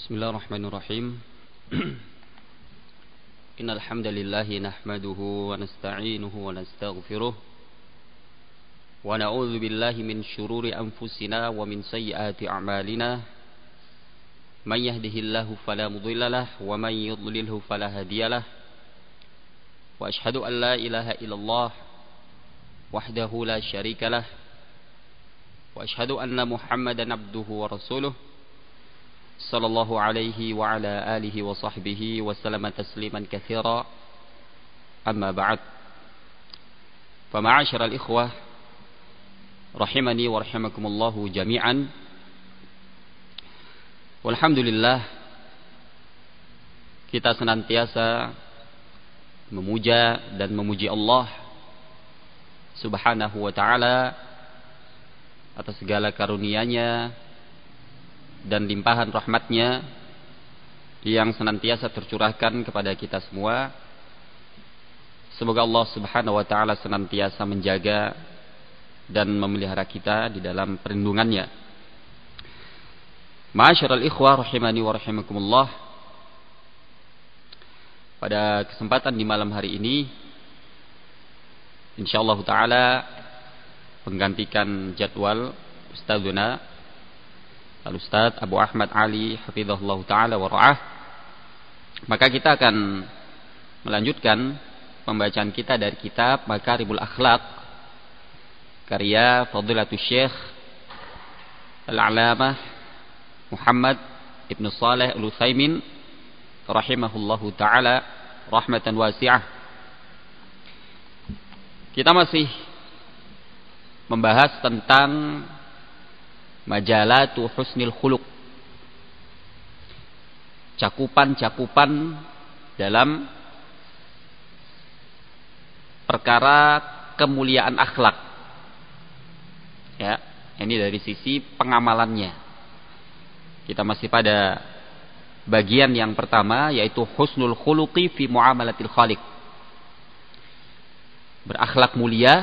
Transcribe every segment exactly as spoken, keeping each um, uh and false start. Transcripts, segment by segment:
Bismillahirrahmanirrahim. Innal hamdalillah nahmaduhu wa nasta'inuhu wa nastaghfiruh wa na'udzu billahi min shururi anfusina wa min sayyiati a'malina. May yahdihillahu fala mudilla lahu wa may yudlilhu fala hadiyalah. Wa asyhadu an la ilaha illallah wahdahu la syarikalah wa asyhadu anna Muhammadan abduhu wa rasuluh sallallahu alaihi wa ala alihi wa sahbihi wa sallama tasliman katsira. Amma ba'd. Fa ma'asyiral ikhwah rahimani wa rahimakumullahu jami'an. Walhamdulillah, kita senantiasa memuja dan memuji Allah Subhanahu wa ta'ala atas segala karunia-Nya dan limpahan rahmatnya yang senantiasa tercurahkan kepada kita semua. Semoga Allah Subhanahu wa ta'ala senantiasa menjaga dan memelihara kita di dalam perlindungannya. Ma'asyiral ikhwah rahimani wa rahimakumullah, pada kesempatan di malam hari ini insyaallah ta'ala menggantikan jadwal Ustadzuna Al-Ustadz Abu Ahmad Ali hafizahullah ta'ala wa ra'ah, maka kita akan melanjutkan pembacaan kita dari kitab Makarimul Akhlaq karya Fadilatul Syekh Al-Alamah Muhammad Ibn Saleh Al-Utsaimin rahimahullahu ta'ala rahmatan wasi'ah. Kita masih membahas tentang majalatu husnil khuluq, cakupan-cakupan dalam perkara kemuliaan akhlak. Ya, ini dari sisi pengamalannya. Kita masih pada bagian yang pertama, yaitu husnul khuluqi fi muamalatil khaliq. Berakhlak mulia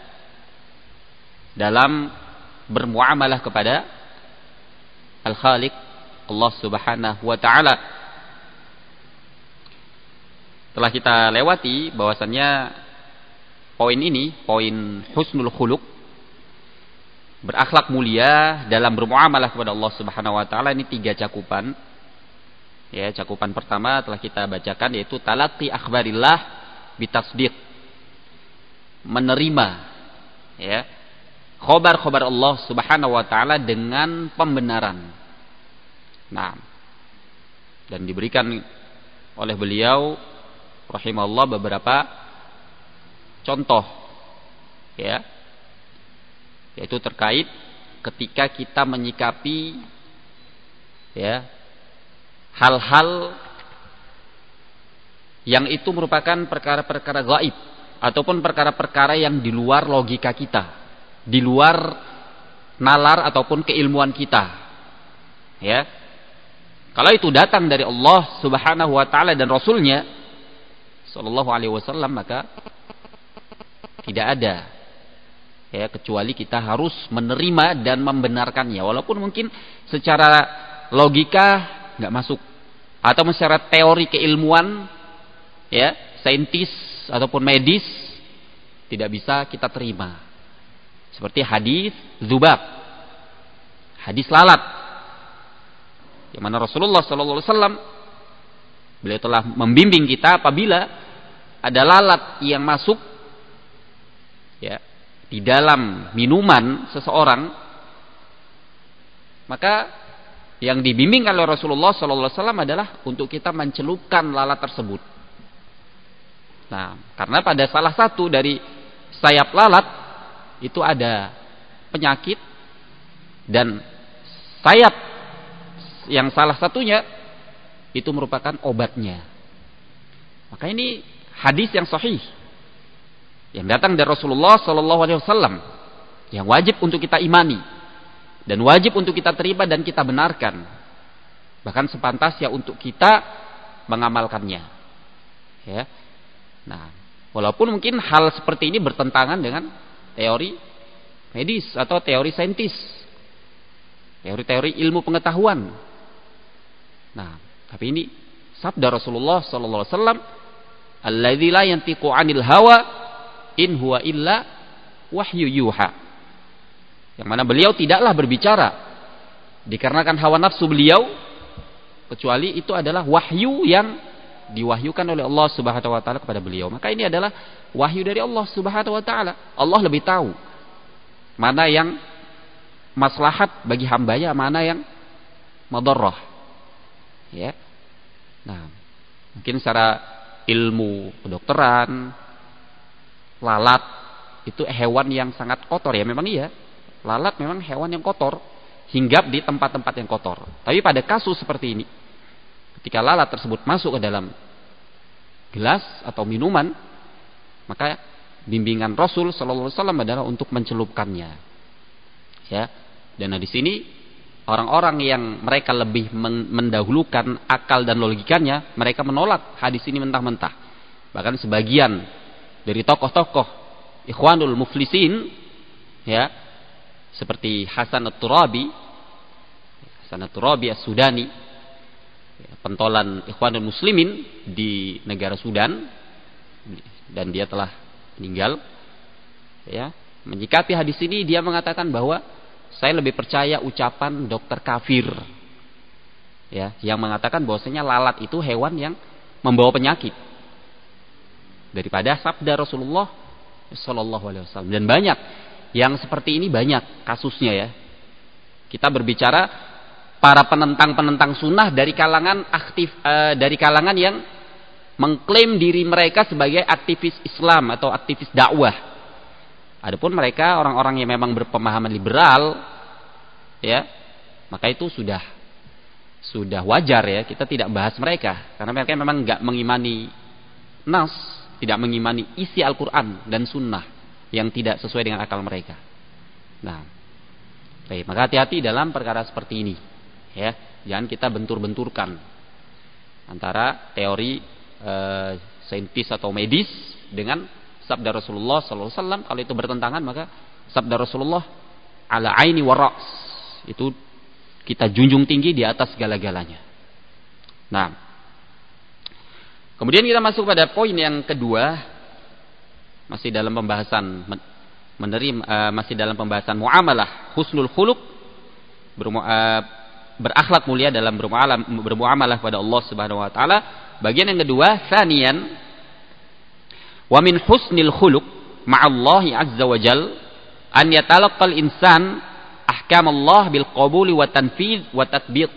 dalam bermuamalah kepada Al-Khaliq Allah Subhanahu wa ta'ala. Telah kita lewati bahwasannya poin ini, poin husnul khuluq, berakhlak mulia dalam bermuamalah kepada Allah Subhanahu wa ta'ala, ini tiga cakupan. Ya, cakupan pertama telah kita bacakan, yaitu talaqi akhbarillah bitasdiq, menerima ya khobar-khobar Allah Subhanahu wa ta'ala dengan pembenaran. Nah, dan diberikan oleh beliau rahimahullah beberapa contoh ya, yaitu terkait ketika kita menyikapi ya hal-hal yang itu merupakan perkara-perkara gaib ataupun perkara-perkara yang di luar logika kita, di luar nalar ataupun keilmuan kita. Ya. Kalau itu datang dari Allah Subhanahu wa ta'ala dan Rasulnya sallallahu alaihi wasallam, maka tidak ada ya kecuali kita harus menerima dan membenarkannya, walaupun mungkin secara logika nggak masuk, atau secara teori keilmuan ya, saintis ataupun medis tidak bisa kita terima. Seperti hadis Dzubab, hadis lalat, yang mana Rasulullah sallallahu alaihi wasallam beliau telah membimbing kita apabila ada lalat yang masuk ya di dalam minuman seseorang, maka yang dibimbing oleh Rasulullah sallallahu alaihi wasallam adalah untuk kita mencelupkan lalat tersebut. Nah, karena pada salah satu dari sayap lalat itu ada penyakit, dan sayap yang salah satunya itu merupakan obatnya. Maka ini hadis yang sahih yang datang dari Rasulullah sallallahu alaihi wasallam, yang wajib untuk kita imani dan wajib untuk kita terima dan kita benarkan, bahkan sepantasnya untuk kita mengamalkannya. Ya. Nah, walaupun mungkin hal seperti ini bertentangan dengan teori medis atau teori saintis, teori-teori ilmu pengetahuan. Nah, tapi ini sabda Rasulullah sallallahu alaihi wasallam, "Alladzi la yantiqu 'anil hawa in huwa illa wahyu yuha." Yang mana beliau tidaklah berbicara dikarenakan hawa nafsu beliau, kecuali itu adalah wahyu yang diwahyukan oleh Allah Subhanahu wa taala kepada beliau. Maka ini adalah wahyu dari Allah Subhanahu wa taala. Allah lebih tahu mana yang maslahat bagi hambanya, mana yang madarrah. Ya. Nah, mungkin secara ilmu kedokteran, lalat itu hewan yang sangat kotor, ya memang iya. Lalat memang hewan yang kotor, hinggap di tempat-tempat yang kotor. Tapi pada kasus seperti ini, ketika lalat tersebut masuk ke dalam gelas atau minuman, maka bimbingan Rasul sallallahu alaihi wasallam adalah untuk mencelupkannya. Ya. Dan di sini orang-orang yang mereka lebih mendahulukan akal dan logikanya, mereka menolak hadis ini mentah-mentah. Bahkan sebagian dari tokoh-tokoh Ikhwanul Muflisin, ya, seperti Hasan At-Turabi, Hasan At-Turabi As-Sudani, pentolan Ikhwanul Muslimin di negara Sudan, dan dia telah meninggal. Ya, menyikapi hadis ini dia mengatakan bahwa saya lebih percaya ucapan dokter kafir, ya, yang mengatakan bahwasanya lalat itu hewan yang membawa penyakit, daripada sabda Rasulullah Sallallahu Alaihi Wasallam. Dan banyak yang seperti ini, banyak kasusnya, ya. Kita berbicara para penentang-penentang sunnah dari kalangan aktif, uh, dari kalangan yang mengklaim diri mereka sebagai aktivis Islam atau aktivis dakwah. Adapun mereka orang-orang yang memang berpemahaman liberal, ya, maka itu sudah sudah wajar, ya, kita tidak bahas mereka karena mereka memang nggak mengimani nas, tidak mengimani isi Al-Quran dan Sunnah yang tidak sesuai dengan akal mereka. Nah, baik, maka hati-hati dalam perkara seperti ini, ya, jangan kita bentur-benturkan antara teori e, saintis atau medis dengan sabda Rasulullah sallallahu alaihi wasallam. Kalau itu bertentangan, maka sabda Rasulullah ala aini wa ra's, itu kita junjung tinggi di atas segala-galanya. Nah, kemudian kita masuk pada poin yang kedua, masih dalam pembahasan menerima, uh, masih dalam pembahasan muamalah husnul khuluq, bermu, uh, berakhlak mulia dalam bermuamalah, bermuamalah pada Allah Subhanahu wa taala. Bagian yang kedua, tsaniyan, wa min husnil khuluq ma'allahi azza wa jal an yatalaqqal insan ahkam Allah bil qabuli wa tanfidz wa tatbiq.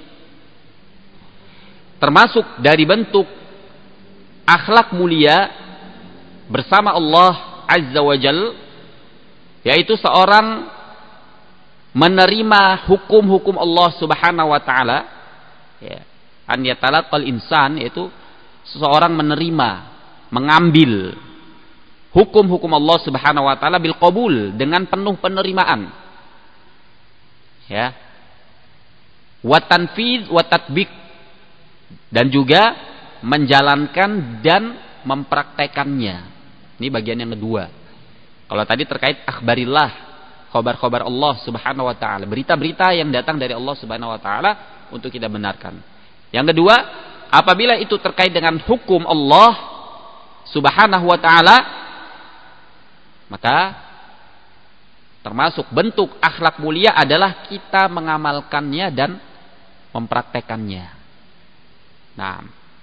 Termasuk dari bentuk akhlak mulia bersama Allah azza wa jal, yaitu seorang menerima hukum-hukum Allah Subhanahu wa taala, ya. An yatalaqqal insan, yaitu seseorang menerima, mengambil hukum-hukum Allah Subhanahu wa taala bil qabul, dengan penuh penerimaan, ya, wa tanfidz wa tatbiq, dan juga menjalankan dan mempraktekannya. Ini bagian yang kedua. Kalau tadi terkait akhbarillah, khabar-khabar Allah Subhanahu wa taala, berita-berita yang datang dari Allah Subhanahu wa taala untuk kita benarkan. Yang kedua, apabila itu terkait dengan hukum Allah Subhanahu wa taala, maka termasuk bentuk akhlak mulia adalah kita mengamalkannya dan mempraktekannya. Nah,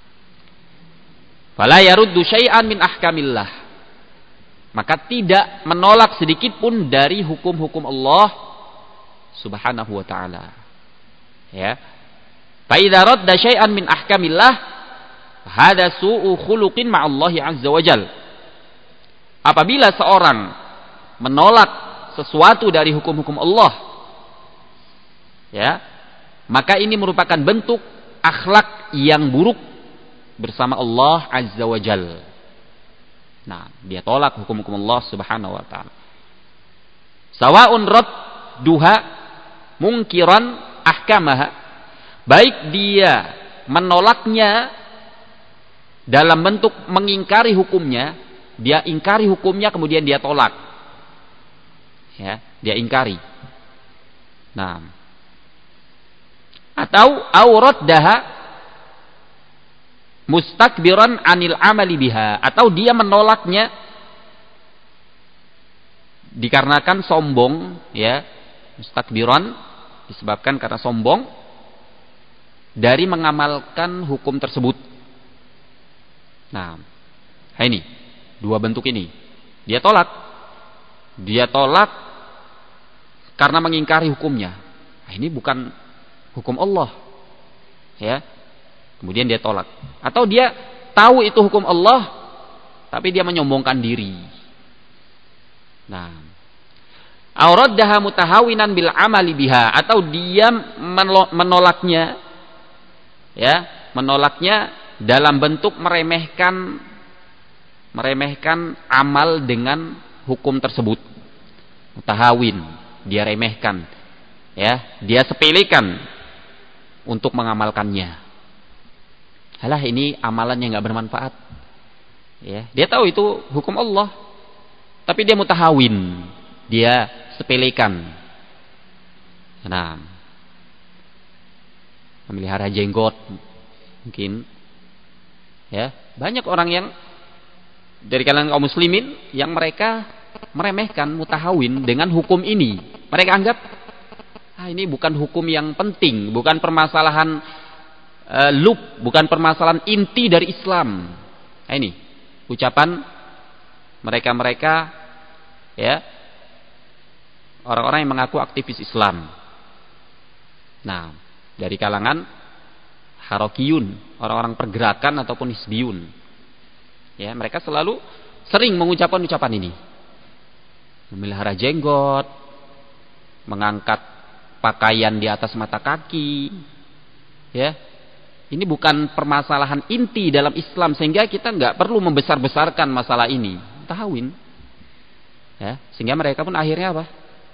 fala yaruddu syai'an min ahkamillah, maka tidak menolak sedikit pun dari hukum-hukum Allah Subhanahu wa taala. Ya. Fa idza radda syai'an min ahkamillah hada su'u khuluqin ma'allahi azza wa jalla. Apabila seorang menolak sesuatu dari hukum-hukum Allah, ya, maka ini merupakan bentuk akhlak yang buruk bersama Allah azza wa jalla. Nah, dia tolak hukum-hukum Allah Subhanahu wa taala. Sawa'un radduha munkiran ahkamaha, baik dia menolaknya dalam bentuk mengingkari hukumnya, dia ingkari hukumnya kemudian dia tolak, ya, dia ingkari. Nah, atau aurat daha mustakbiran anil amali biha, atau dia menolaknya dikarenakan sombong, ya. Mustakbiran disebabkan karena sombong dari mengamalkan hukum tersebut. Nah, ini dua bentuk ini. Dia tolak. Dia tolak karena mengingkari hukumnya. Nah, ini bukan hukum Allah. Ya. Kemudian dia tolak. Atau dia tahu itu hukum Allah, tapi dia menyombongkan diri. Nah, auraddaha mutahawinan bil amali biha, atau dia menolaknya, ya, menolaknya dalam bentuk meremehkan meremehkan amal dengan hukum tersebut. Mutahawin, dia remehkan, ya, dia sepelekan untuk mengamalkannya. Halah, ini amalan yang nggak bermanfaat. Ya, dia tahu itu hukum Allah, tapi dia mutahawin, dia sepelekan. Nah, memelihara jenggot, mungkin, ya, banyak orang yang dari kalangan kaum muslimin yang mereka meremehkan mutahawin dengan hukum ini. Mereka anggap, ah, ini bukan hukum yang penting, bukan permasalahan uh, lub, bukan permasalahan inti dari Islam. Nah, ini ucapan mereka-mereka, ya, orang-orang yang mengaku aktivis Islam. Nah, dari kalangan harokiyun, orang-orang pergerakan ataupun hisbiyun, ya, mereka selalu sering mengucapkan ucapan ini. Memelihara jenggot, mengangkat pakaian di atas mata kaki, ya, ini bukan permasalahan inti dalam Islam, sehingga kita nggak perlu membesar-besarkan masalah ini. Tahawin, ya, sehingga mereka pun akhirnya apa?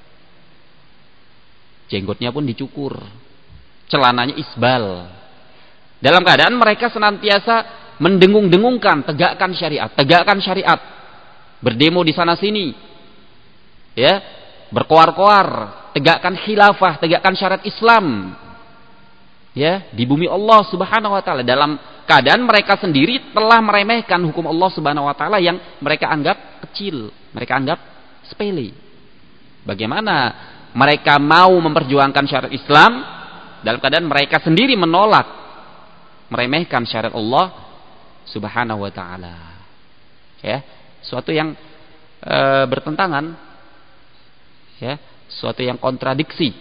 Jenggotnya pun dicukur, celananya isbal. Dalam keadaan mereka senantiasa mendengung-dengungkan, tegakkan syariat, tegakkan syariat, berdemo di sana sini, ya, berkoar-koar, tegakkan khilafah, tegakkan syariat Islam, ya, di bumi Allah Subhanahu wa taala, dalam keadaan mereka sendiri telah meremehkan hukum Allah Subhanahu wa taala yang mereka anggap kecil, mereka anggap sepele. Bagaimana mereka mau memperjuangkan syariat Islam dalam keadaan mereka sendiri menolak, meremehkan syariat Allah Subhanahu wa taala? Ya, suatu yang e, bertentangan, ya, suatu yang kontradiksi.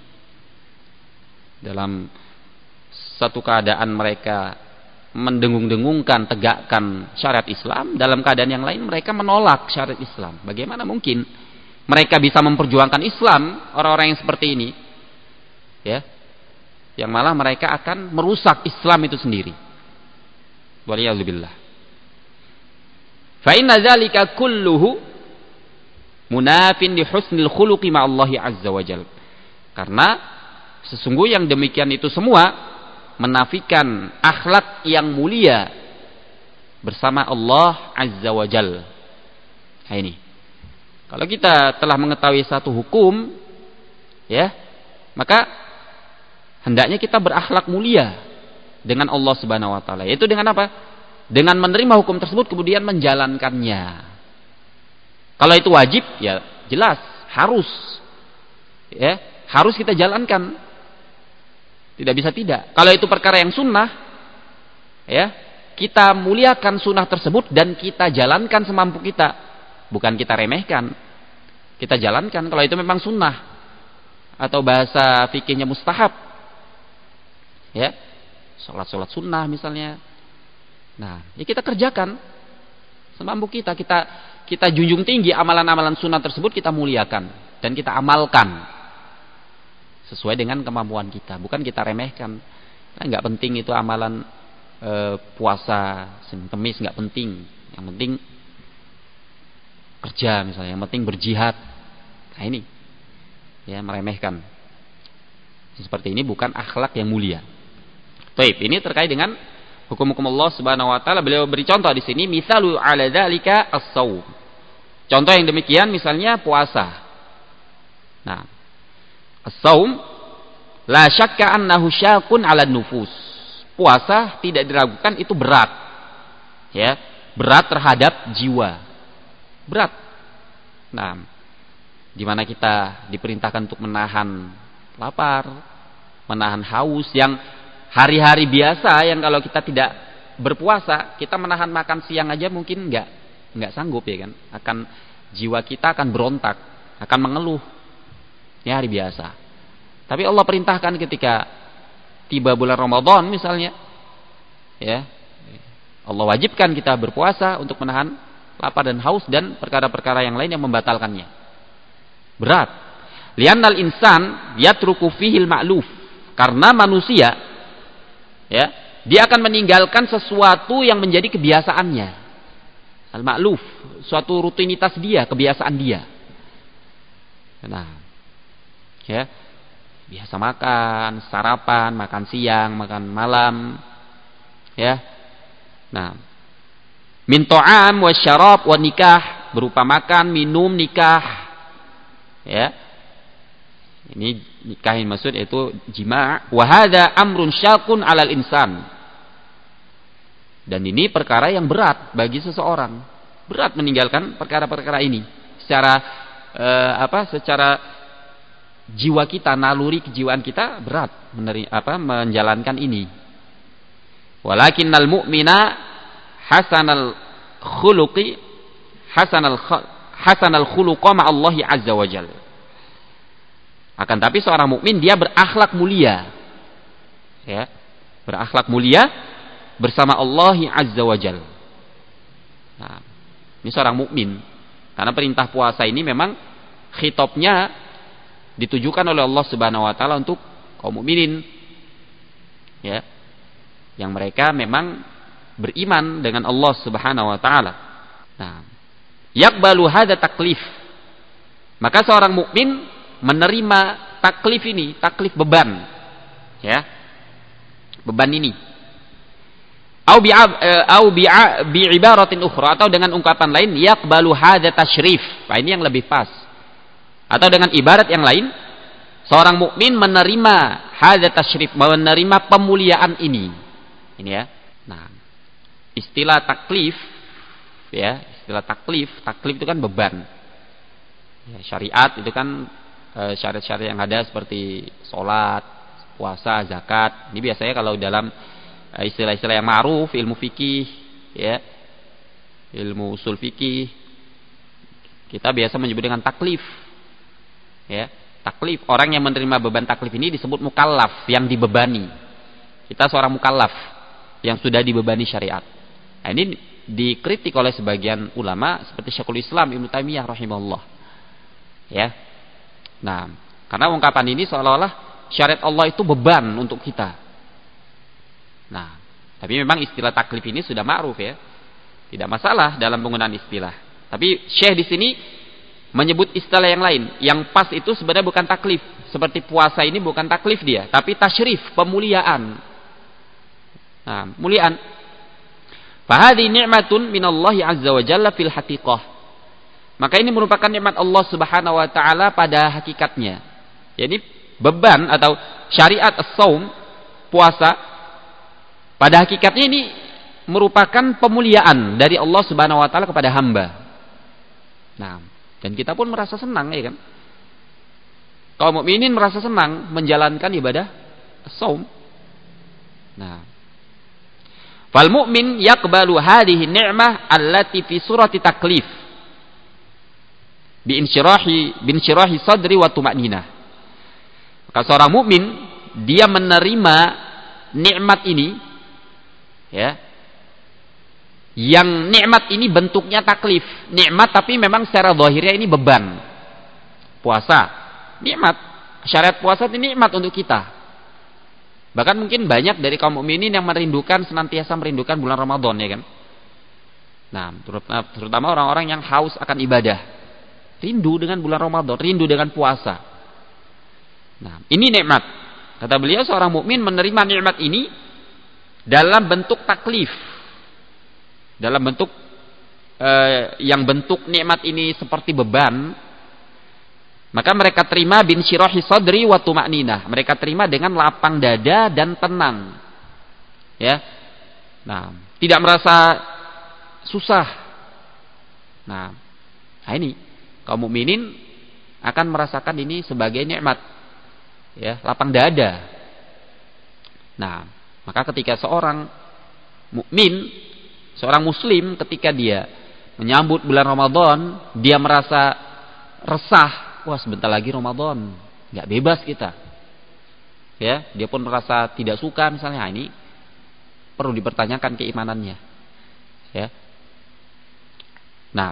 Dalam satu keadaan mereka mendengung-dengungkan, tegakkan syariat Islam, dalam keadaan yang lain mereka menolak syariat Islam. Bagaimana mungkin mereka bisa memperjuangkan Islam, orang-orang yang seperti ini, ya, yang malah mereka akan merusak Islam itu sendiri. Waliyadzubillah. Fa inna dzalika kulluhu munafin li husnil khuluqi ma'allahi azza wajal. Karena sesungguhnya yang demikian itu semua menafikan akhlak yang mulia bersama Allah azza wajal. Nah, ini. Kalau kita telah mengetahui satu hukum, ya, maka hendaknya kita berakhlak mulia dengan Allah Subhanahu wa taala. Yaitu dengan apa? Dengan menerima hukum tersebut kemudian menjalankannya. Kalau itu wajib, ya jelas harus, ya, harus kita jalankan. Tidak bisa tidak. Kalau itu perkara yang sunnah, ya, kita muliakan sunnah tersebut dan kita jalankan semampu kita. Bukan kita remehkan, kita jalankan. Kalau itu memang sunnah atau bahasa fikihnya mustahab, ya, sholat-sholat sunnah misalnya. Nah, ya kita kerjakan semampu kita. Kita kita junjung tinggi amalan-amalan sunnah tersebut, kita muliakan dan kita amalkan sesuai dengan kemampuan kita. Bukan kita remehkan. Nah, nggak penting itu amalan e, puasa Senin Kemis, nggak penting. Yang penting kerja misalnya, yang penting berjihad. Nah, ini, ya, meremehkan. Seperti ini bukan akhlak yang mulia. Baik, ini terkait dengan hukum-hukum Allah Subhanahu wa taala. Beliau beri contoh di sini, misalu ala dzalika as-shaum. Contoh yang demikian misalnya puasa. Nah, as-shaum la syakka annahu syaqun 'ala nufus. puasa tidak diragukan itu berat. Ya, berat terhadap jiwa. Berat. Nah, di mana kita diperintahkan untuk menahan lapar, menahan haus yang hari-hari biasa yang kalau kita tidak berpuasa, kita menahan makan siang aja mungkin enggak enggak sanggup ya kan. Akan jiwa kita akan berontak, akan mengeluh. Ya hari biasa. Tapi Allah perintahkan ketika tiba bulan Ramadan misalnya, ya. Allah wajibkan kita berpuasa untuk menahan lapar dan haus dan perkara-perkara yang lain yang membatalkannya. Berat. Li'annal insan yatruku fihil ma'luf. Karena manusia ya, dia akan meninggalkan sesuatu yang menjadi kebiasaannya. Al-ma'luf, suatu rutinitas dia, kebiasaan dia. Nah, ya, biasa makan, sarapan, makan siang, makan malam, ya. Nah, min ta'am wa syarab wa nikah, berupa makan, minum, nikah, ya. Ini nikah yang maksud yaitu jima'. Wa hadza amrun syaqun 'alal insan. Dan ini perkara yang berat bagi seseorang. Berat meninggalkan perkara-perkara ini. Secara eh, apa? Secara jiwa kita, naluri kejiwaan kita berat meneri, apa? menjalankan ini. Walakinnal mu'mina hasanal khuluqi hasanal hasanal khuluqa ma'allahi azza wa jalla. Akan tapi seorang mukmin dia berakhlak mulia. Ya, berakhlak mulia bersama Allah azza wa jalla. Nah, ini seorang mukmin. Karena perintah puasa ini memang khitabnya ditujukan oleh Allah Subhanahu wa taala untuk kaum mukminin. Ya. Yang mereka memang beriman dengan Allah Subhanahu wa taala. Nah, yaqbalu hadza taklif. Maka seorang mukmin menerima taklif ini, taklif beban. Ya. Beban ini. Au bi au bi bi ibaratin ukhra, atau dengan ungkapan lain yaqbalu hadza tasyrif. Nah, ini yang lebih pas. Atau dengan ibarat yang lain, seorang mukmin menerima hadza tasyrif, menerima pemuliaan ini. Ini ya. Nah, istilah taklif ya, istilah taklif, taklif itu kan beban. Ya, syariat itu kan e, syariat-syariat yang ada seperti sholat, puasa, zakat. Ini biasanya kalau dalam e, istilah-istilah yang ma'ruf, ilmu fikih, ya, ilmu usul fikih, kita biasa menyebut dengan taklif. Ya, taklif. Orang yang menerima beban taklif ini disebut mukallaf, yang dibebani. Kita seorang mukallaf yang sudah dibebani syariat. Nah, ini dikritik oleh sebagian ulama seperti Syekhul Islam Ibnu Taimiyah rahimahullah. Ya. Nah, karena ungkapan ini seolah-olah syariat Allah itu beban untuk kita. Nah, tapi memang istilah taklif ini sudah ma'ruf ya. Tidak masalah dalam penggunaan istilah. Tapi Syekh di sini menyebut istilah yang lain. Yang pas itu sebenarnya bukan taklif. Seperti puasa ini bukan taklif dia, tapi tasyrif, pemuliaan. Nah, muliaan. Fahadhi ni'matun minallahi azza wa jalla fil haqiqah. Maka ini merupakan nikmat Allah Subhanahu wa taala pada hakikatnya. Jadi beban atau syariat as-shaum, puasa, pada hakikatnya ini merupakan pemuliaan dari Allah Subhanahu wa taala kepada hamba. Nah, dan kita pun merasa senang ya kan? Kaum mukminin merasa senang menjalankan ibadah as-shaum. Nah, fal mu'min yaqbalu hadhihi ni'mah allati fi surati taklif bi insyirahi bi insyirahi sadri wa tuma'ninah. Maka seorang mukmin dia menerima nikmat ini ya. Yang nikmat ini bentuknya taklif, nikmat tapi memang secara zahirnya ini beban. Puasa, nikmat. Syariat puasa ini nikmat untuk kita. Bahkan mungkin banyak dari kaum mukminin yang merindukan, senantiasa merindukan bulan Ramadan ya kan. Nah, terutama orang-orang yang haus akan ibadah. Rindu dengan bulan Ramadan, rindu dengan puasa. Nah, ini nikmat. Kata beliau seorang mukmin menerima nikmat ini dalam bentuk taklif. Dalam bentuk eh, yang bentuk nikmat ini seperti beban. Maka mereka terima bin syirahi sadri wa tuma'ninah. Mereka terima dengan lapang dada dan tenang. Ya. Nah, tidak merasa susah. Nah, nah ini kaum mukminin akan merasakan ini sebagai nikmat. Ya, lapang dada. Nah, maka ketika seorang mukmin, seorang muslim ketika dia menyambut bulan Ramadan, dia merasa resah, wah sebentar lagi Ramadan, nggak bebas kita. Ya, dia pun merasa tidak suka misalnya, nah, ini perlu dipertanyakan keimanannya. Ya. Nah,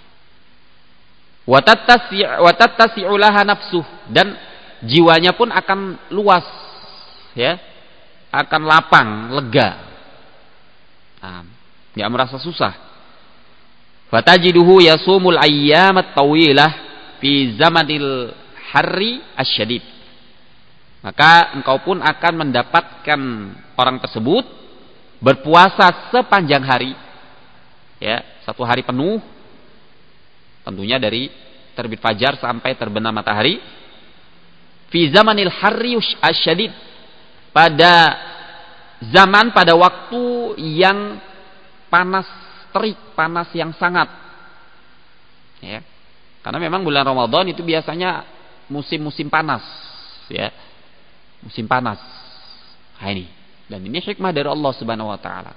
watattasi'u laha nafsuh, dan jiwanya pun akan luas, ya, akan lapang, lega. Nah, nggak merasa susah. Fatajiduhu yasumul ayyamat tawilah fi zamanil harri asyadid. Maka engkau pun akan mendapatkan orang tersebut berpuasa sepanjang hari, ya, satu hari penuh, tentunya dari terbit fajar sampai terbenam matahari. Fi zamanil harri asyadid, pada zaman, pada waktu yang panas terik, panas yang sangat, ya, karena memang bulan Ramadan itu biasanya musim-musim panas, ya, musim panas. Nah, ini, dan ini hikmah dari Allah Subhanahu wa taala.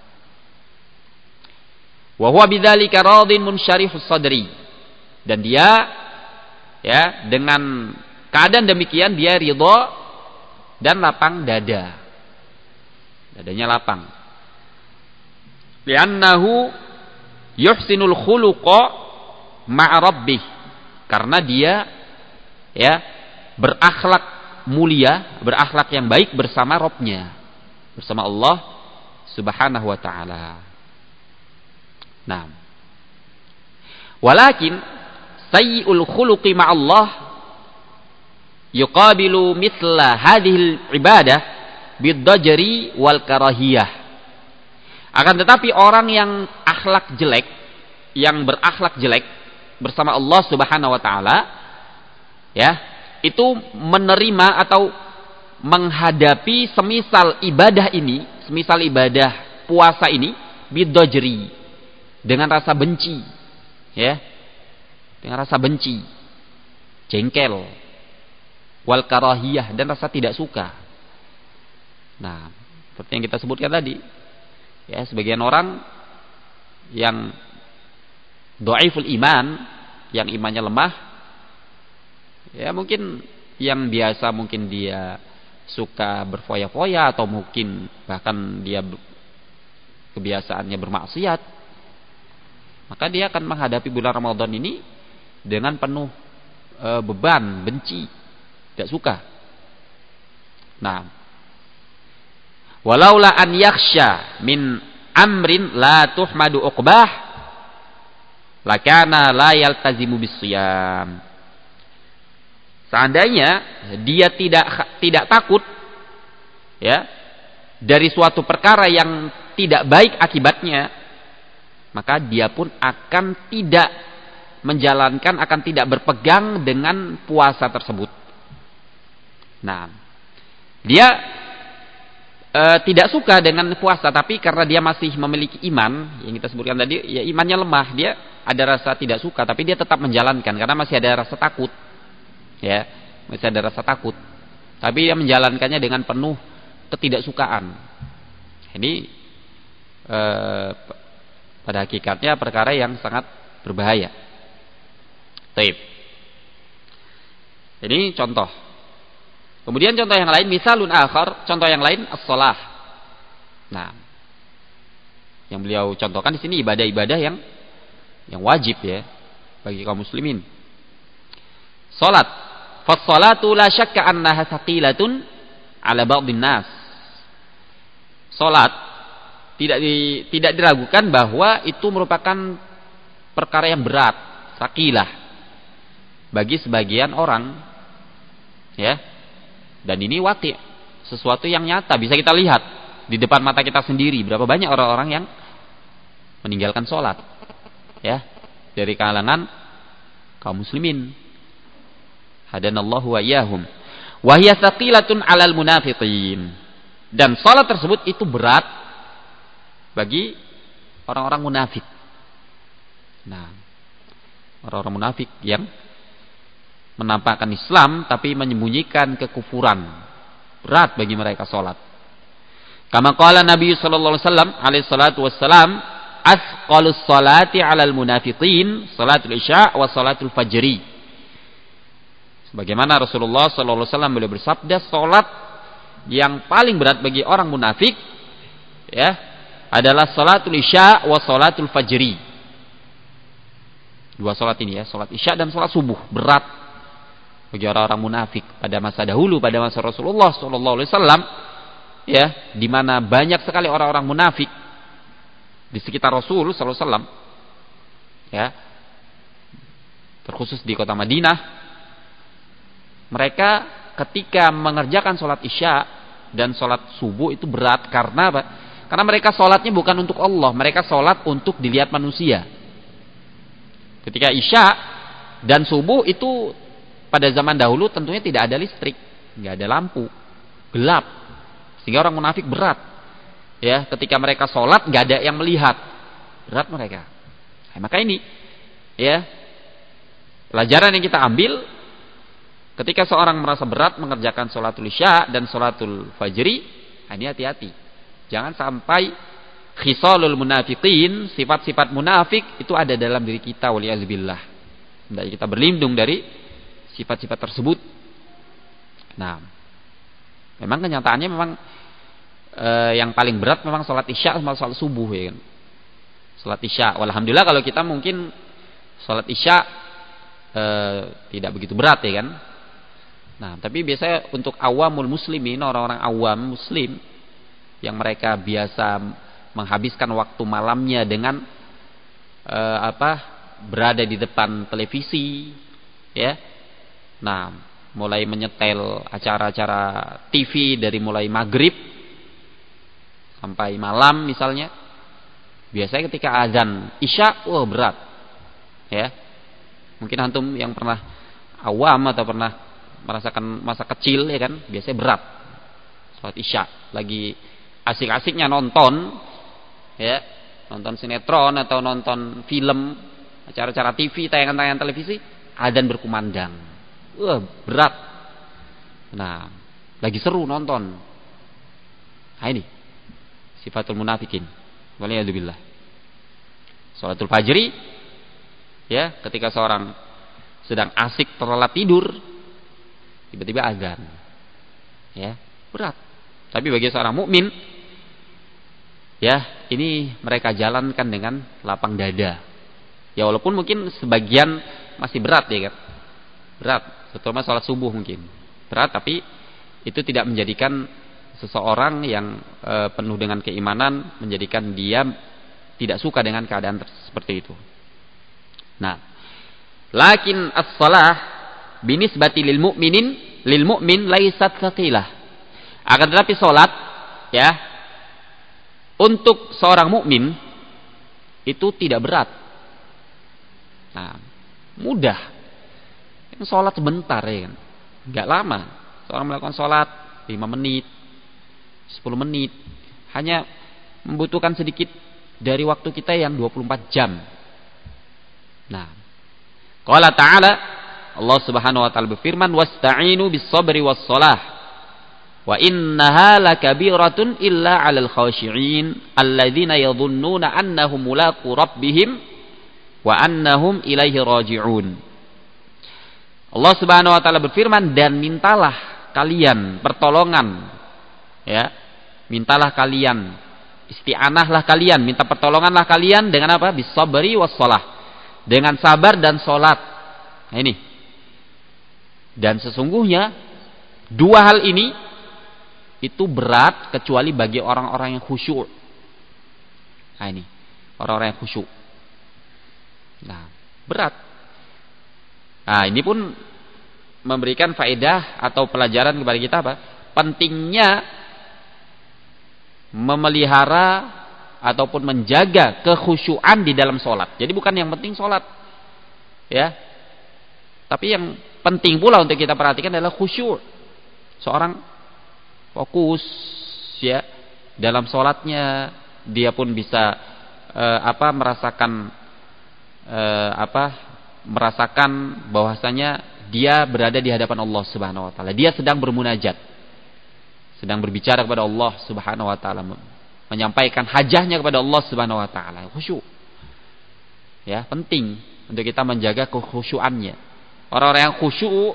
Wa huwa bidzalika radin munsyarihus sadri, dan dia, ya, dengan keadaan demikian dia ridha dan lapang dada. Dadanya lapang. Li'annahu yuhsinul khuluqa ma'a rabbih, karena dia, ya, berakhlak mulia, berakhlak yang baik bersama Rabbnya, bersama Allah Subhanahu wa taala. Nah, walakin sayyi'ul khuluqi ma'allah yuqabilu mithla hadhil ibadah bid-dajri wal karahiyah. Akan tetapi orang yang akhlak jelek, yang berakhlak jelek bersama Allah Subhanahu wa taala, ya, itu menerima atau menghadapi semisal ibadah ini, semisal ibadah puasa ini bid-dajri, dengan rasa benci, ya, dengan rasa benci, jengkel, wal karahiyah, dan rasa tidak suka. Nah, seperti yang kita sebutkan tadi, ya, sebagian orang yang dhaiful iman, yang imannya lemah, ya, mungkin yang biasa mungkin dia suka berfoya-foya, atau mungkin bahkan dia kebiasaannya bermaksiat, maka dia akan menghadapi bulan Ramadan ini dengan penuh e, beban, benci, tidak suka. Nah, walaula an yakhsha min amrin la tuhmadu uqbah lakana la yaltazimu bisiyam. Seandainya dia tidak tidak takut, ya, dari suatu perkara yang tidak baik akibatnya, maka dia pun akan tidak menjalankan, akan tidak berpegang dengan puasa tersebut. Nah, dia e, tidak suka dengan puasa, tapi karena dia masih memiliki iman, yang kita sebutkan tadi, ya, imannya lemah, dia ada rasa tidak suka, tapi dia tetap menjalankan karena masih ada rasa takut, ya, masih ada rasa takut, tapi dia menjalankannya dengan penuh ketidaksukaan. Ini e, pada hakikatnya perkara yang sangat berbahaya. Baik. Ini contoh. Kemudian contoh yang lain, misalun akhar, contoh yang lain as-shalah. Nah, yang beliau contohkan di sini ibadah-ibadah yang yang wajib, ya, bagi kaum muslimin. Salat. Fas-salatu la syakka annaha thaqilatun 'ala ba'dhin nas. Salat tidak di, tidak diragukan bahwa itu merupakan perkara yang berat, thaqilah, bagi sebagian orang, ya. Dan ini waqi', sesuatu yang nyata, bisa kita lihat di depan mata kita sendiri, berapa banyak orang-orang yang meninggalkan sholat, ya, dari kalangan kaum muslimin. Hadanallahu wa iyyahum. Wa hiya thaqilatun 'alal munafiqin. Dan sholat tersebut itu berat bagi orang-orang munafik. Nah, orang-orang munafik yang menampakkan Islam tapi menyembunyikan kekufuran, berat bagi mereka salat. Kama qala Nabi sallallahu alaihi wasallam alaihi salatu wassalam, asqalus salati 'alal munafiqin salatul isya wa salatul fajri. Sebagaimana Rasulullah sallallahu alaihi wasallam beliau bersabda, salat yang paling berat bagi orang munafik ya adalah salatul isya wa salatul fajri. Dua salat ini ya, salat isya dan salat subuh, berat bagi orang-orang munafik pada masa dahulu, pada masa Rasulullah sallallahu alaihi wasallam ya, di mana banyak sekali orang-orang munafik di sekitar Rasul sallallahu alaihi wasallam ya, terkhusus di kota Madinah. Mereka ketika mengerjakan sholat isya dan sholat subuh itu berat. Karena apa? Karena mereka sholatnya bukan untuk Allah, mereka sholat untuk dilihat manusia. Ketika isya dan subuh itu pada zaman dahulu tentunya tidak ada listrik, nggak ada lampu, gelap, sehingga orang munafik berat ya, ketika mereka sholat nggak ada yang melihat, berat mereka. Nah, maka ini ya pelajaran yang kita ambil ketika seorang merasa berat mengerjakan sholatul isya dan sholatul fajri. Ini hati-hati, jangan sampai khisalul munafiqin, sifat-sifat munafik itu ada dalam diri kita, waliyazubillah. Hendaknya kita berlindung dari sifat-sifat tersebut. Nah, memang kenyataannya memang eh, yang paling berat memang sholat isya sama sholat subuh ya kan. Sholat isya, alhamdulillah kalau kita mungkin sholat isya eh, tidak begitu berat ya kan. Nah, tapi biasanya untuk awamul muslimin, orang-orang awam muslim yang mereka biasa menghabiskan waktu malamnya dengan eh, apa? berada di depan televisi ya. Nah, mulai menyetel acara-acara T V dari mulai maghrib sampai malam misalnya. Biasanya ketika azan isya, wah berat ya. Mungkin antum yang pernah awam atau pernah merasakan masa kecil ya kan, biasanya berat sholat isya, lagi asik-asiknya nonton ya, nonton sinetron atau nonton film, acara-acara T V, tayangan-tayangan televisi, adzan berkumandang, wah berat. Nah, lagi seru nonton. Nah ini sifatul munafikin, waliyadzubillah. Sholatul fajri ya, ketika seorang sedang asik terlelap tidur, tiba-tiba azan ya, berat. Tapi bagi seorang mukmin ya, ini mereka jalankan dengan lapang dada ya, walaupun mungkin sebagian masih berat ya kan, berat, terutama sholat subuh mungkin berat, tapi itu tidak menjadikan seseorang yang e, penuh dengan keimanan menjadikan dia tidak suka dengan keadaan seperti itu. Nah, lakin as-salah binisbati lil mu'minin lil mu'min laisat tsaqilah. Akan tetapi salat ya untuk seorang mukmin itu tidak berat. Nah, mudah. Yang salat sebentar ya kan. Enggak lama. Seorang melakukan salat lima menit, sepuluh menit, hanya membutuhkan sedikit dari waktu kita yang dua puluh empat jam. Nah, qala ta'ala, Allah Subhanahu wa taala berfirman, wasta'inu bis-sabri was-shalah wa innaha lakabiratun illa 'alal khashi'in alladzina yadhunnuna annahum mulaqu rabbihim wa annahum ilaihi raji'un. Allah Subhanahu wa taala berfirman, dan mintalah kalian pertolongan ya, mintalah kalian, isti'anahlah kalian, minta pertolonganlah kalian dengan apa? Bis-sabri was-shalah, dengan sabar dan salat. Nah ini. Dan sesungguhnya dua hal ini itu berat kecuali bagi orang-orang yang khusyuk. Nah ini, orang-orang yang khusyuk. Nah, berat. Nah, ini pun memberikan faedah atau pelajaran kepada kita apa? Pentingnya memelihara ataupun menjaga kekhusyuan di dalam sholat. Jadi bukan yang penting sholat ya, tapi yang penting pula untuk kita perhatikan adalah khusyuk. Seorang fokus ya dalam sholatnya, dia pun bisa uh, apa merasakan uh, apa merasakan bahwasanya dia berada di hadapan Allah Subhanahu wa taala. Dia sedang bermunajat. Sedang berbicara kepada Allah Subhanahu wa taala, menyampaikan hajahnya kepada Allah Subhanahu wa taala. Khusyuk. Ya, penting untuk kita menjaga kekhusyuannya. Orang-orang yang khusyuk,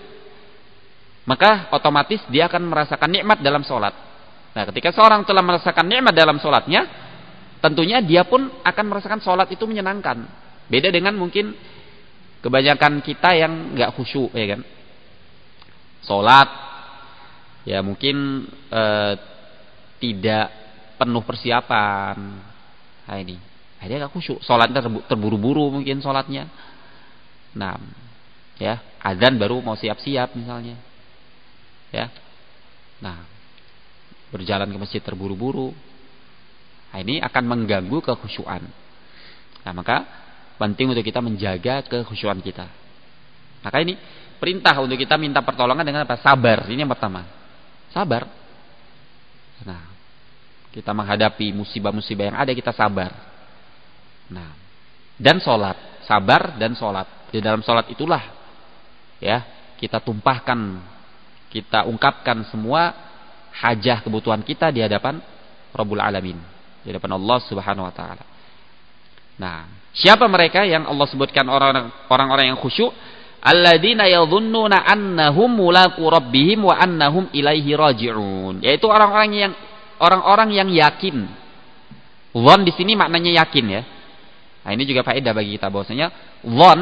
maka otomatis dia akan merasakan nikmat dalam sholat. Nah, ketika seorang telah merasakan nikmat dalam sholatnya, tentunya dia pun akan merasakan sholat itu menyenangkan. Beda dengan mungkin kebanyakan kita yang nggak khusyuk, ya kan? Sholat, ya mungkin eh, tidak penuh persiapan. Nah ini, nah, dia nggak khusyuk. Sholatnya terburu-buru mungkin sholatnya. Nah, ya azan baru mau siap-siap misalnya. Ya, nah berjalan ke masjid terburu-buru. Nah, ini akan mengganggu kekhusyuan. Nah, maka penting untuk kita menjaga kekhusyuan kita. Maka ini perintah untuk kita minta pertolongan dengan apa? Sabar. Ini yang pertama. Sabar. Nah, kita menghadapi musibah-musibah yang ada, kita sabar. Nah, dan sholat. Sabar dan sholat. Di dalam sholat itulah ya kita tumpahkan, kita ungkapkan semua hajah kebutuhan kita di hadapan Rabbul Alamin, di hadapan Allah Subhanahu wa taala. Nah, siapa mereka yang Allah sebutkan orang-orang yang khusyuk? Alladzina yadhunnuna annahum mulaqu rabbihim wa annahum ilaihi raji'un. Yaitu orang-orang yang orang-orang yang yakin. Dhon di sini maknanya yakin ya. Nah, ini juga faedah bagi kita bahwasanya dhon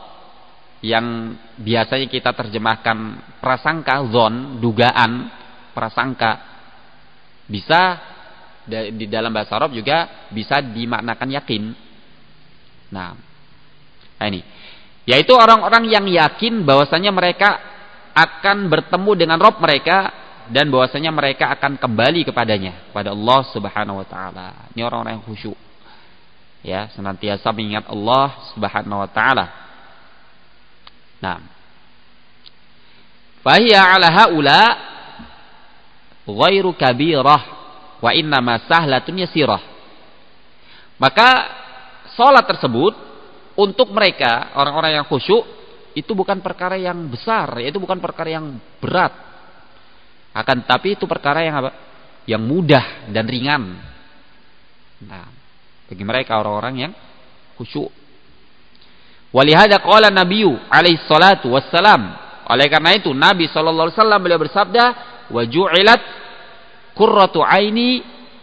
yang biasanya kita terjemahkan prasangka, dhon, dugaan, prasangka, bisa di dalam bahasa Arab juga bisa dimaknakan yakin. Nah, nah ini, yaitu orang-orang yang yakin bahwasanya mereka akan bertemu dengan Rabb mereka dan bahwasanya mereka akan kembali kepadanya, kepada Allah Subhanahu wa taala. Ini orang-orang yang khusyuk. Ya, senantiasa mengingat Allah Subhanahu wa taala. Nah, fahiya 'ala haula ghairu kabirah wa innama sahlatun yasirah. Maka salat tersebut untuk mereka orang-orang yang khusyuk itu bukan perkara yang besar, yaitu bukan perkara yang berat. Akan tetapi itu perkara yang apa? Yang mudah dan ringan. Nah, bagi mereka orang-orang yang khusyuk. Walihada qala Nabiyyu alaihi salatu wassalam. Oleh karena itu Nabi sallallahu alaihi wasallam beliau bersabda, "Wa ju'ilat qurratu aini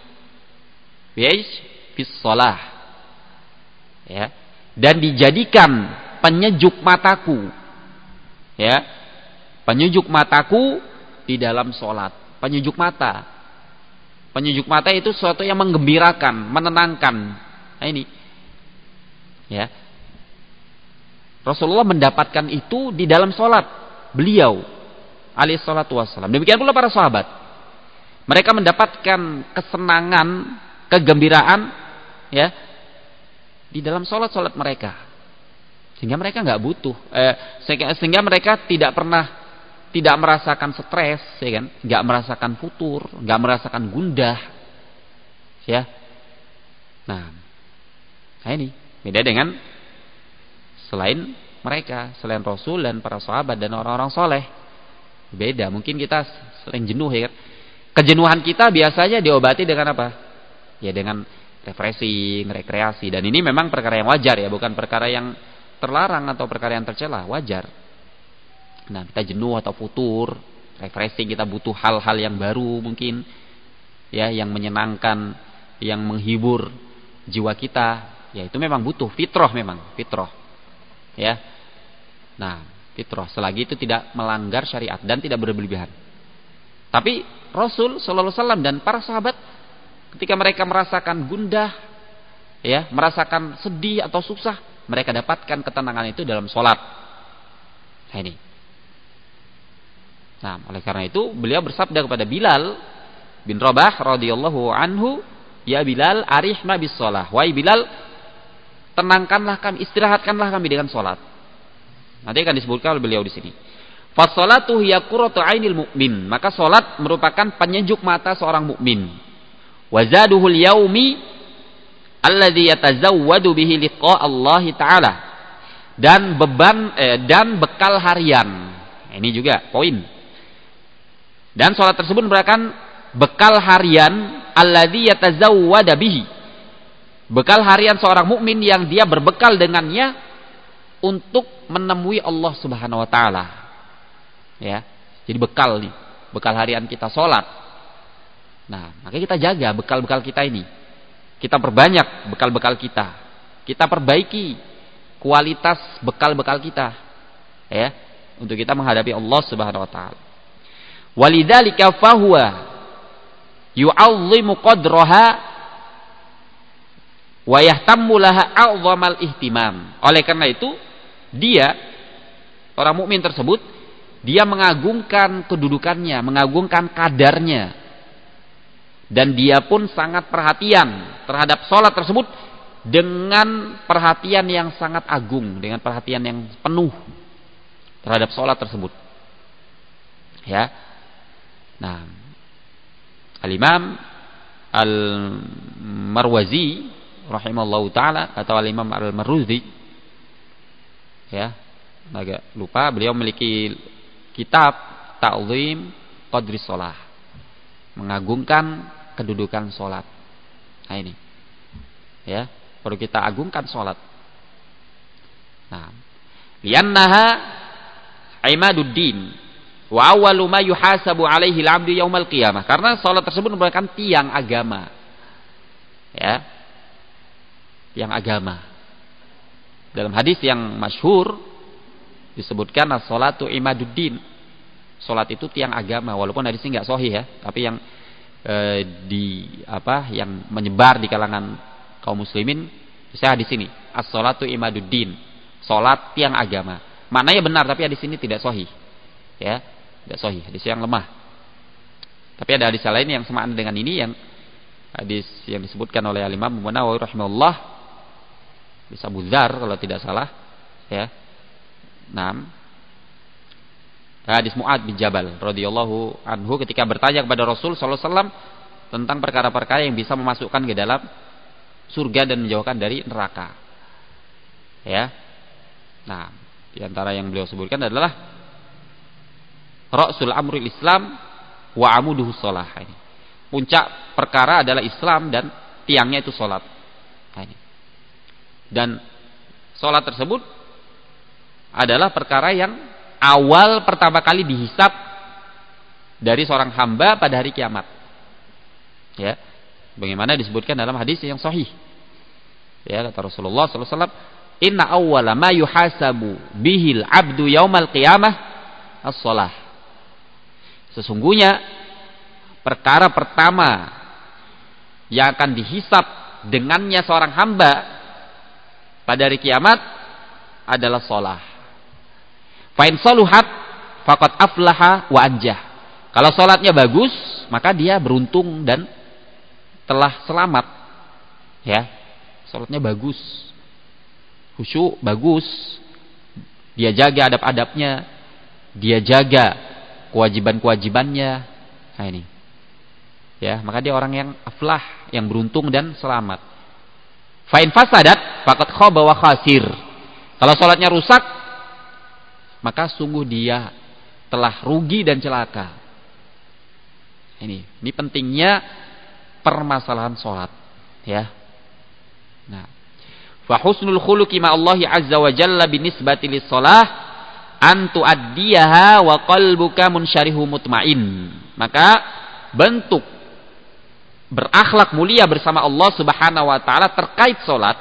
fi shalah." Ya. Dan dijadikan penyejuk mataku. Ya. Penyejuk mataku di dalam salat. Penyejuk mata. Penyejuk mata itu sesuatu yang menggembirakan, menenangkan. Nah ini. Ya. Rasulullah mendapatkan itu di dalam salat beliau alaihi salatu wassalam. Demikian pula para sahabat. Mereka mendapatkan kesenangan, kegembiraan ya di dalam salat-salat mereka. Sehingga mereka nggak butuh eh, sehingga, sehingga mereka tidak pernah tidak merasakan stres, ya kan? Nggak merasakan futur, nggak merasakan gundah. Ya. Nah, nah ini beda dengan selain mereka, selain Rasul dan para sahabat dan orang-orang soleh. Beda, mungkin kita sering jenuh ya kan. Kejenuhan kita biasanya diobati dengan apa? Ya dengan refreshing, rekreasi. Dan ini memang perkara yang wajar ya, bukan perkara yang terlarang atau perkara yang tercela, wajar. Nah, kita jenuh atau futur, refreshing, kita butuh hal-hal yang baru mungkin. Ya, yang menyenangkan, yang menghibur jiwa kita. Ya itu memang butuh, fitrah memang, fitrah. Ya, nah fitrah selagi itu tidak melanggar syariat dan tidak berlebihan. Tapi Rasul Sallallahu Alaihi Wasallam dan para sahabat ketika mereka merasakan gundah, ya merasakan sedih atau susah, mereka dapatkan ketenangan itu dalam sholat. Nah ini. Nah oleh karena itu beliau bersabda kepada Bilal bin Rabah radhiyallahu anhu, ya Bilal arihna bis sholah. Wahai Bilal, tenangkanlah kami, istirahatkanlah kami dengan salat. Nanti akan disebutkan oleh beliau di sini. Fas-salatu hiya qurratu 'ainil mu'min. Maka salat merupakan penyejuk mata seorang mukmin. Wa zaduhul yaumi alladzi yatazawwadu bihi liqa Allah taala. Dan beban eh, dan bekal harian. Ini juga poin. Dan salat tersebut merupakan bekal harian alladzi yatazawwadu bihi. Bekal harian seorang mukmin yang dia berbekal dengannya untuk menemui Allah Subhanahu wa taala. Ya. Jadi bekal nih, bekal harian kita salat. Nah, makanya kita jaga bekal-bekal kita ini. Kita perbanyak bekal-bekal kita. Kita perbaiki kualitas bekal-bekal kita, ya, untuk kita menghadapi Allah Subhanahu wa taala. Walidzalika fahuwa yu'azzimu qadraha wa yahtammu laha a'dhamal ihtimam. Oleh karena itu, dia orang mukmin tersebut dia mengagungkan kedudukannya, mengagungkan kadarnya. Dan dia pun sangat perhatian terhadap salat tersebut dengan perhatian yang sangat agung, dengan perhatian yang penuh terhadap sholat tersebut. Ya. Nah, Al-Imam Al-Marwazi rahimallahu taala atau Al-Imam Al-Marwazi, ya, agak lupa, beliau memiliki kitab Ta'zim Qadri Shalah, mengagungkan kedudukan sholat. Nah ini, ya, perlu kita agungkan sholat. Nah, liannaha imaduddin wa awwalu ma yuhasabu alaihi al-'abdu yaumal qiyamah. Karena sholat tersebut merupakan tiang agama. Ya. Tiang agama. Dalam hadis yang masyhur disebutkan as-sholatu imaduddin. Sholat itu tiang agama, walaupun hadisnya enggak sahih ya, tapi yang eh, di apa yang menyebar di kalangan kaum muslimin, saya di sini as-sholatu imaduddin, salat tiang agama. Maknanya benar, tapi hadis ini tidak sahih. Ya, tidak sahih, hadis yang lemah. Tapi ada hadis lain yang semakna dengan ini, yang hadis yang disebutkan oleh Al-Imam An-Nawawi rahimahullah, bisa Abu Dzar kalau tidak salah, ya. enam Hadis Mu'adz bin Jabal radhiyallahu anhu ketika bertanya kepada Rasul sallallahu alaihi wasallam tentang perkara-perkara yang bisa memasukkan ke dalam surga dan menjauhkan dari neraka. Ya. Nah, di antara yang beliau sebutkan adalah Ra'sul amrul Islam wa amuduhus shalah. Ini. Puncak perkara adalah Islam dan tiangnya itu salat. Nah, ini. Dan salat tersebut adalah perkara yang awal pertama kali dihisab dari seorang hamba pada hari kiamat. Ya. Bagaimana disebutkan dalam hadis yang sahih. Ya, kata Rasulullah sallallahu alaihi wasallam, "Inna awwala ma yuhasabu bihil 'abdu yaumal qiyamah as-shalah." Sesungguhnya perkara pertama yang akan dihisab dengannya seorang hamba pada hari kiamat adalah shalah. Fa in saluhat faqad aflaha wa anjah. Kalau salatnya bagus, maka dia beruntung dan telah selamat. Ya, salatnya bagus, khusyuk bagus, dia jaga adab-adabnya, dia jaga kewajiban-kewajibannya. Nah ini, ya, maka dia orang yang aflah, yang beruntung dan selamat. Fa in fasadat faqad khaba wa khasir. Kalau salatnya rusak, maka sungguh dia telah rugi dan celaka. Ini, ini pentingnya permasalahan sholat, ya. Nah, fa husnul khuluqi ma Allah azza wa jalla binisbati lis shalah an tuaddiyaha wa qalbuka munsyarihu mutmain. Maka bentuk berakhlak mulia bersama Allah Subhanahu wa taala terkait salat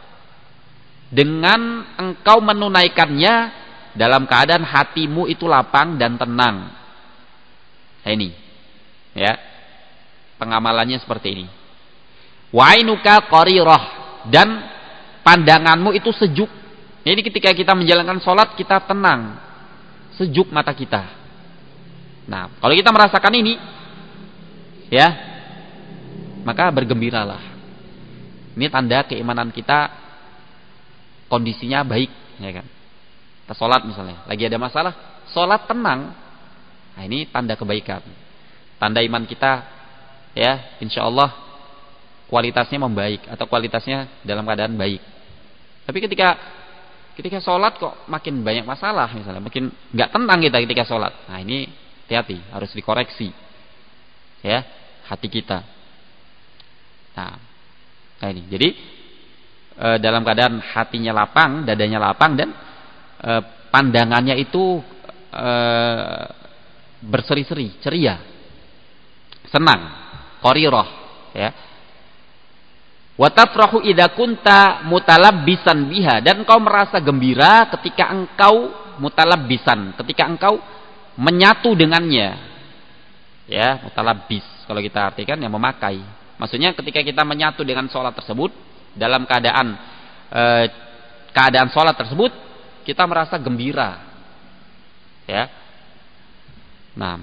dengan engkau menunaikannya dalam keadaan hatimu itu lapang dan tenang. Nah, ini, ya. Pengamalannya seperti ini. Wa ainuka qarirah, dan pandanganmu itu sejuk. Jadi ketika kita menjalankan sholat, kita tenang, sejuk mata kita. Nah, kalau kita merasakan ini, ya, maka bergembiralah. Ini tanda keimanan kita kondisinya baik, ya kan? Kita sholat misalnya, lagi ada masalah, sholat tenang. Nah, ini tanda kebaikan, tanda iman kita, ya, insya Allah kualitasnya membaik atau kualitasnya dalam keadaan baik. Tapi ketika ketika sholat kok makin banyak masalah misalnya, makin nggak tenang kita ketika sholat. Nah ini hati-hati, harus dikoreksi ya hati kita. Nah, nah ini jadi e, dalam keadaan hatinya lapang, dadanya lapang dan e, pandangannya itu e, berseri-seri, ceria, senang, qariroh ya. Wa tafrahu idza kunta mutalabbisan biha, dan engkau merasa gembira ketika engkau mutalabbisan, ketika engkau menyatu dengannya. Ya, mutalabbis kalau kita artikan yang memakai. Maksudnya ketika kita menyatu dengan sholat tersebut, dalam keadaan e, keadaan sholat tersebut kita merasa gembira. Ya. Nah.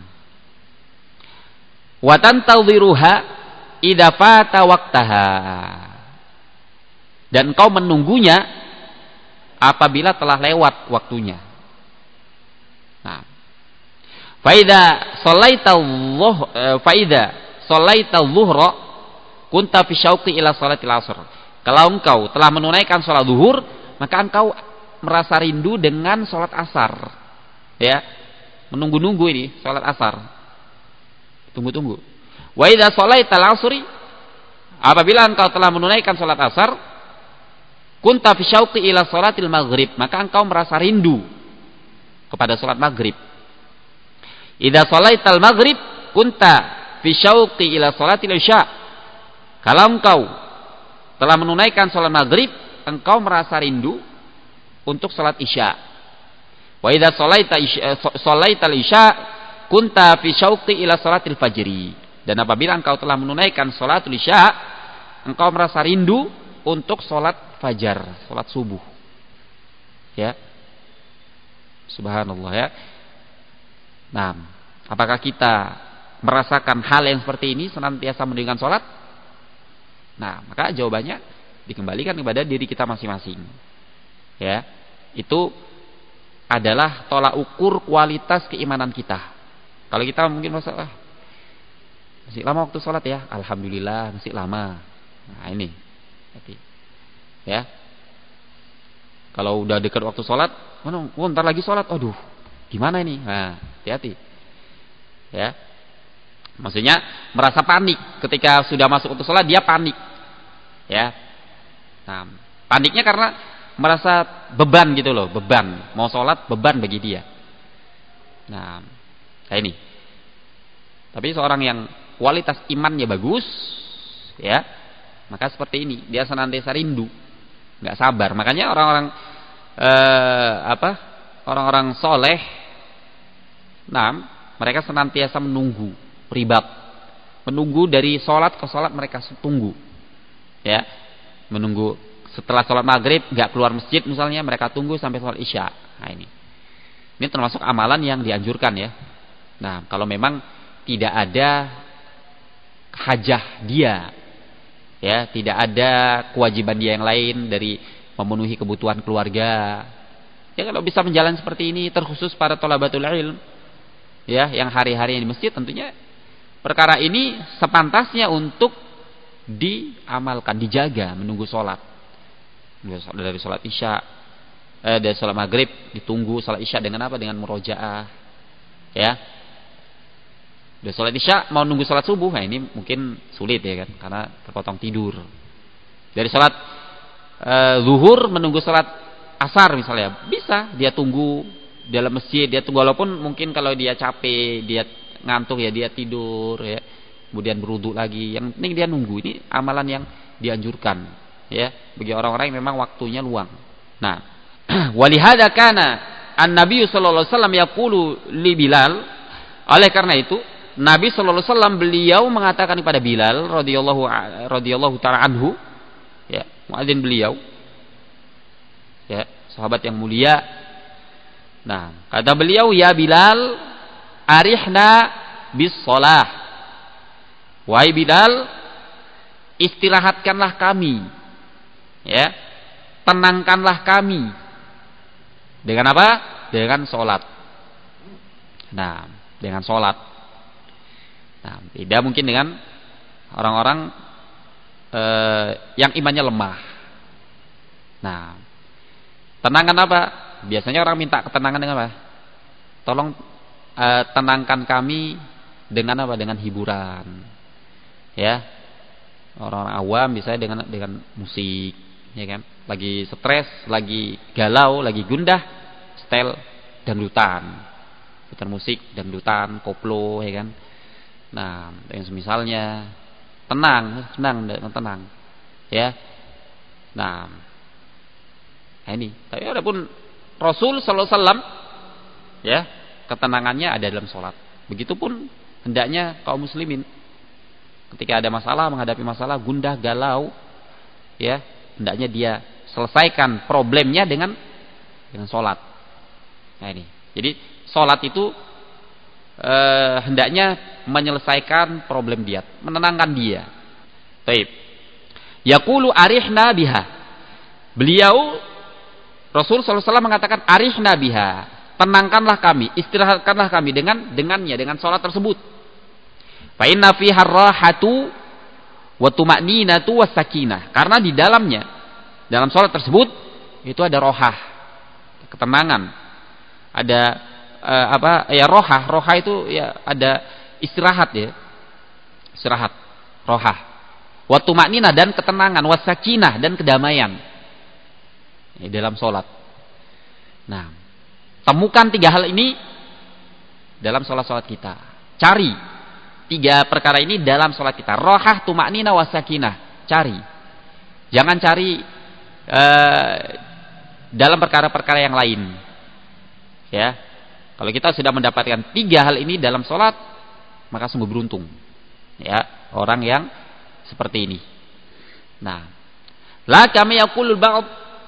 Wa tantadhiruha idza fata waqtaha, dan engkau menunggunya apabila telah lewat waktunya. Nah, faida shalaita dhuh faida shalaita dhuhra kunta fi syauqi ila shalatil asr. Kalau engkau telah menunaikan salat zuhur, maka engkau merasa rindu dengan salat asar. Ya, menunggu-nunggu ini salat asar. Tunggu-tunggu. Wa idza shalaita al-'asri, apabila engkau telah menunaikan salat asar, kunta fi syauqi ila salatil maghrib, maka engkau merasa rindu kepada salat maghrib. Idza shalaita al-maghrib kunta fi syauqi ila salatil isya. Kalau engkau telah menunaikan salat maghrib, engkau merasa rindu untuk salat isya. Wa idza shalaita shalaita al-isya kunta fi syauqi ila salatil fajri. Dan apabila engkau telah menunaikan sholatul isya, engkau merasa rindu untuk sholat fajar, sholat subuh. Ya, subhanallah ya. Nah, apakah kita merasakan hal yang seperti ini senantiasa mendirikan sholat? Nah, maka jawabannya dikembalikan kepada diri kita masing-masing. Ya, itu adalah tolak ukur kualitas keimanan kita. Kalau kita mungkin merasa, ah, masih lama waktu sholat ya, alhamdulillah masih lama. Nah ini, hati. Ya. Kalau udah dekat waktu sholat, mana? Oh, ntar lagi sholat. Aduh, gimana ini? Nah, hati-hati. Ya. Maksudnya merasa panik ketika sudah masuk waktu sholat, dia panik. Ya. Nah, paniknya karena merasa beban gitu loh, beban. Mau sholat beban bagi dia. Nah, kayak ini. Tapi seorang yang kualitas imannya bagus, ya, maka seperti ini, dia senantiasa rindu, nggak sabar. Makanya orang-orang eh, apa, orang-orang soleh, nah, mereka senantiasa menunggu, ribat, menunggu dari sholat ke sholat mereka tunggu, ya, menunggu setelah sholat maghrib nggak keluar masjid misalnya, mereka tunggu sampai sholat isya. Nah ini, ini termasuk amalan yang dianjurkan ya. Nah kalau memang tidak ada hajah dia, ya, tidak ada kewajiban dia yang lain dari memenuhi kebutuhan keluarga, ya, kalau bisa menjalani seperti ini, terkhusus para thalabatul ilm, ya, yang hari-hari di masjid, tentunya perkara ini sepantasnya untuk diamalkan, dijaga, menunggu sholat dari sholat isya, eh, dari sholat maghrib ditunggu, sholat isya dengan apa? Dengan murojaah, ya. Udah sholat isya mau nunggu sholat subuh, nah ini mungkin sulit ya kan, karena terpotong tidur. Dari sholat e, zuhur menunggu sholat asar misalnya, bisa dia tunggu dalam masjid, dia tunggu, walaupun mungkin kalau dia capek, dia ngantuk ya dia tidur ya, kemudian berwudu lagi. Yang penting dia nunggu. Ini amalan yang dianjurkan ya bagi orang-orang yang memang waktunya luang. Nah, walihada kana an-nabiy sallallahu alaihi wasallam yaqulu li Bilal, oleh karena itu Nabi sallallahu alaihi wasallam beliau mengatakan kepada Bilal radhiyallahu radhiyallahu taala anhu, ya, muadzin beliau, ya, sahabat yang mulia. Nah, kata beliau, ya Bilal, arihna bis shalah. Wahai Bilal, istirahatkanlah kami, ya, tenangkanlah kami. Dengan apa? Dengan sholat. Nah, dengan sholat. Nah, beda mungkin dengan orang-orang eh, yang imannya lemah. Nah, tenangkan apa? Biasanya orang minta ketenangan dengan apa? Tolong eh, tenangkan kami dengan apa? Dengan hiburan. Ya. Orang awam bisa dengan dengan musik, ya kan? Lagi stres, lagi galau, lagi gundah, setel dangdutan. Putar musik, dangdutan, koplo, ya kan? Nah, yang semisalnya tenang, tenang, tenang. Ya. Nah, nah ini. Tapi adapun Rasul sallallahu alaihi wasallam ya, ketenangannya ada dalam salat. Begitupun hendaknya kaum muslimin ketika ada masalah, menghadapi masalah, gundah, galau, ya, hendaknya dia selesaikan problemnya dengan dengan salat. Nah ini. Jadi salat itu eh, hendaknya menyelesaikan problem dia, menenangkan dia. Baik. Yaqulu arihna biha. Beliau Rasul sallallahu alaihi wasallam mengatakan arihna biha, tenangkanlah kami, istirahatkanlah kami dengan dengannya, dengan salat tersebut. Fa inna fiha rahatu wa tuma'ninatu was sakinah. Karena di dalamnya, dalam salat tersebut itu ada rohah, ketenangan. Ada eh, apa? Ya rohah, rohah itu ya ada istirahat ya. Istirahat, rohah. Wa tuma'ninah dan ketenangan, was sakinah dan kedamaian. Ya, dalam salat. Nah, temukan tiga hal ini dalam salat-salat kita. Cari tiga perkara ini dalam salat kita. Rohah, tuma'ninah, wasakinah. Cari. Jangan cari uh, dalam perkara-perkara yang lain. Ya. Kalau kita sudah mendapatkan tiga hal ini dalam salat, maka sungguh beruntung. Ya, orang yang seperti ini. Nah, la kami yaqulul ba'd,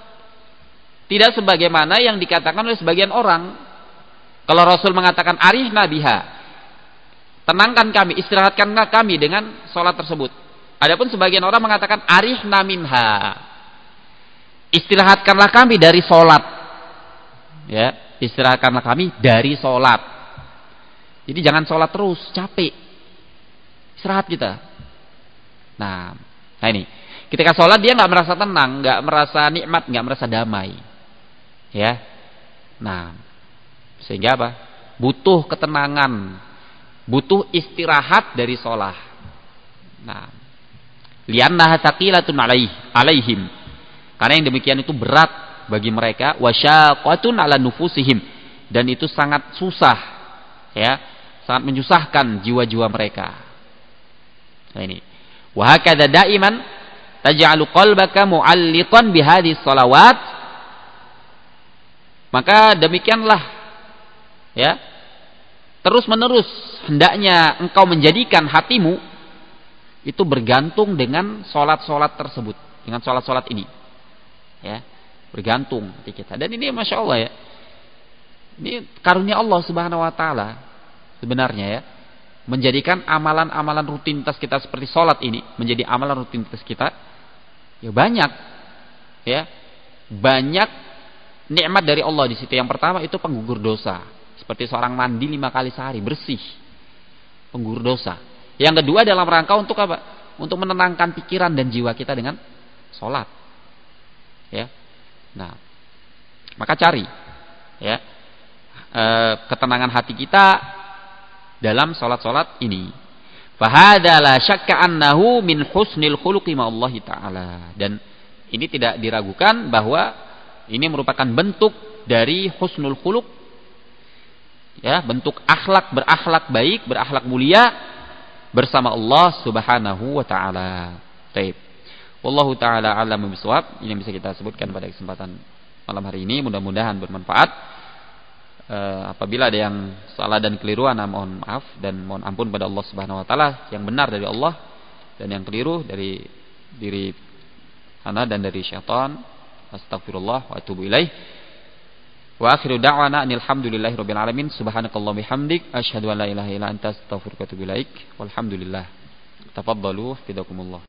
tidak sebagaimana yang dikatakan oleh sebagian orang. Kalau Rasul mengatakan arihna biha, tenangkan kami, istirahatkanlah kami dengan sholat tersebut. Adapun sebagian orang mengatakan arihna minha, istirahatkanlah kami dari sholat. Ya, istirahatkanlah kami dari sholat. Jadi jangan sholat terus, capek. Istirahat kita. Nah, nah ini. Ketika sholat dia nggak merasa tenang, nggak merasa nikmat, nggak merasa damai. Ya, nah, sehingga apa? Butuh ketenangan, butuh istirahat dari sholat. Nah, liannaha tsaqilatun alaih, alaihim. Karena yang demikian itu berat bagi mereka, wasyaqatun ala nufusihim, dan itu sangat susah, ya, sangat menyusahkan jiwa-jiwa mereka. Nah ini, wa hakadha daiman taj'alu qalbaka mu'alliqan bihadhihi shalawat. Maka demikianlah, ya, terus menerus hendaknya engkau menjadikan hatimu itu bergantung dengan solat-solat tersebut, dengan solat-solat ini, ya, bergantung hati kita. Dan ini masya Allah ya, ini karunia Allah Subhanahu Wa Taala sebenarnya ya, menjadikan amalan-amalan rutinitas kita seperti solat ini menjadi amalan rutinitas kita, ya banyak, ya banyak. Nikmat dari Allah di situ. Yang pertama itu penggugur dosa. Seperti seorang mandi lima kali sehari, bersih. Penggugur dosa. Yang kedua dalam rangka untuk apa? Untuk menenangkan pikiran dan jiwa kita dengan sholat. Ya. Nah, maka cari, ya, e, ketenangan hati kita dalam sholat-sholat ini. Fahada la syakka annahu min husnil khuluqi ma'allahi ta'ala. Dan ini tidak diragukan bahwa ini merupakan bentuk dari husnul khuluq, ya, bentuk akhlak, berakhlak baik, berakhlak mulia bersama Allah Subhanahu wa taala. Baik. Wallahu taala a'lam bishawab. Ini yang bisa kita sebutkan pada kesempatan malam hari ini, mudah-mudahan bermanfaat. E, apabila ada yang salah dan keliru, ana mohon maaf dan mohon ampun pada Allah Subhanahu wa taala. Yang benar dari Allah dan yang keliru dari diri ana dan dari syaitan. Astaghfirullah wa atubu ilaih. Wa akhiru da'wana alhamdulillahi rabbil alamin. Subhanakallahumma bihamdik asyhadu an la ilaha illa anta astaghfiruka wa atubu ilaik. Walhamdulillah. Tafaddalu fidakumullah.